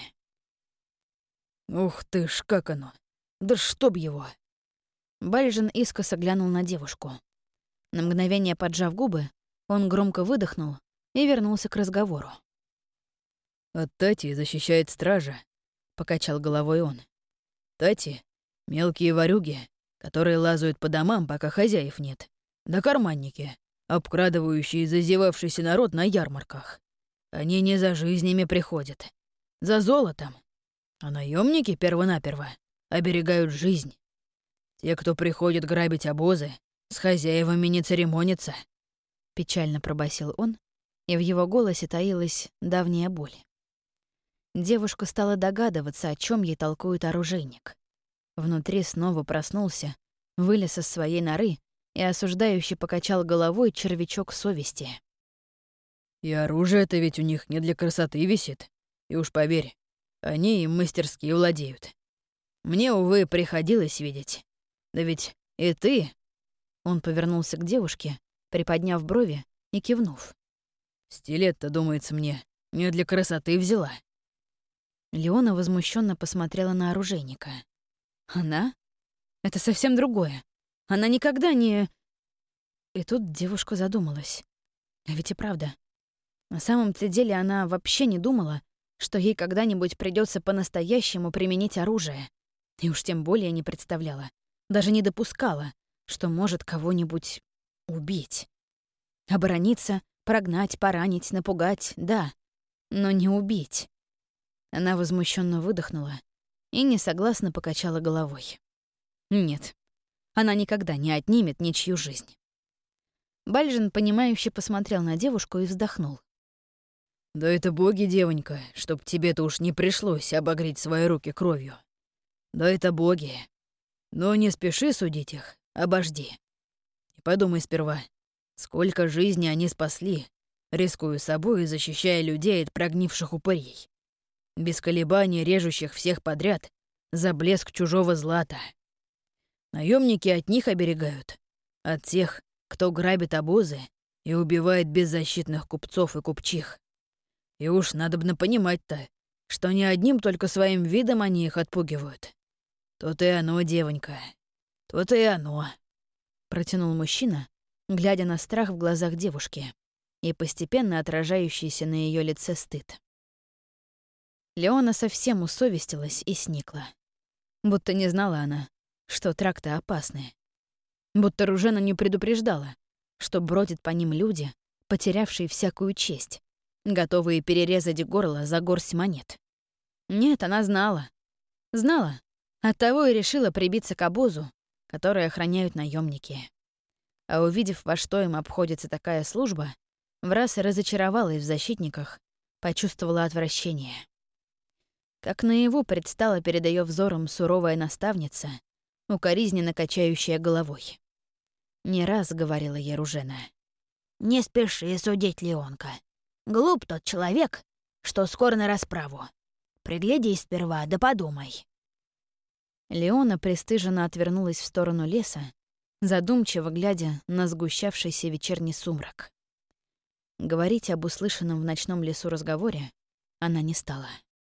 «Ух ты ж, как оно! Да чтоб его!» Бальжин искоса глянул на девушку. На мгновение поджав губы, он громко выдохнул и вернулся к разговору. «От Тати защищает стража», — покачал головой он. «Тати — мелкие ворюги, которые лазают по домам, пока хозяев нет. Да карманники, обкрадывающие зазевавшийся народ на ярмарках. Они не за жизнями приходят, за золотом. А наемники первонаперво оберегают жизнь. Те, кто приходит грабить обозы, с хозяевами не церемонятся. Печально пробасил он, и в его голосе таилась давняя боль. Девушка стала догадываться, о чем ей толкует оружейник. Внутри снова проснулся, вылез из своей норы и осуждающе покачал головой червячок совести. И оружие-то ведь у них не для красоты висит. И уж поверь, они им мастерски владеют. Мне, увы, приходилось видеть. Да ведь и ты...» Он повернулся к девушке, приподняв брови и кивнув. «Стилет-то, думается мне, не для красоты взяла». Леона возмущенно посмотрела на оружейника. «Она? Это совсем другое. Она никогда не...» И тут девушка задумалась. А ведь и правда. На самом-то деле она вообще не думала, что ей когда-нибудь придется по-настоящему применить оружие. И уж тем более не представляла, даже не допускала, что может кого-нибудь убить. Оборониться, прогнать, поранить, напугать — да, но не убить. Она возмущенно выдохнула и несогласно покачала головой. Нет, она никогда не отнимет ничью жизнь. Бальжин, понимающе посмотрел на девушку и вздохнул. «Да это боги, девонька, чтоб тебе-то уж не пришлось обогреть свои руки кровью. Да это боги. Но не спеши судить их, обожди. И подумай сперва, сколько жизней они спасли, рискуя собой и защищая людей от прогнивших упырей. Без колебаний режущих всех подряд за блеск чужого злата. Наемники от них оберегают, от тех, кто грабит обозы и убивает беззащитных купцов и купчих. И уж надобно понимать-то, что не одним только своим видом они их отпугивают. То-то и оно, девонька, то-то и оно», — протянул мужчина, глядя на страх в глазах девушки и постепенно отражающийся на ее лице стыд. Леона совсем усовестилась и сникла. Будто не знала она, что тракты опасны. Будто Ружена не предупреждала, что бродят по ним люди, потерявшие всякую честь, готовые перерезать горло за горсть монет. Нет, она знала. Знала. Оттого и решила прибиться к обозу, который охраняют наемники. А увидев, во что им обходится такая служба, враз разочаровалась в защитниках, почувствовала отвращение. Как наяву предстала перед ее взором суровая наставница, укоризненно качающая головой. Не раз говорила ей Ружена. «Не спеши судить, Леонка. Глуп тот человек, что скоро на расправу. Приглядись сперва, да подумай». Леона пристыженно отвернулась в сторону леса, задумчиво глядя на сгущавшийся вечерний сумрак. Говорить об услышанном в ночном лесу разговоре она не стала.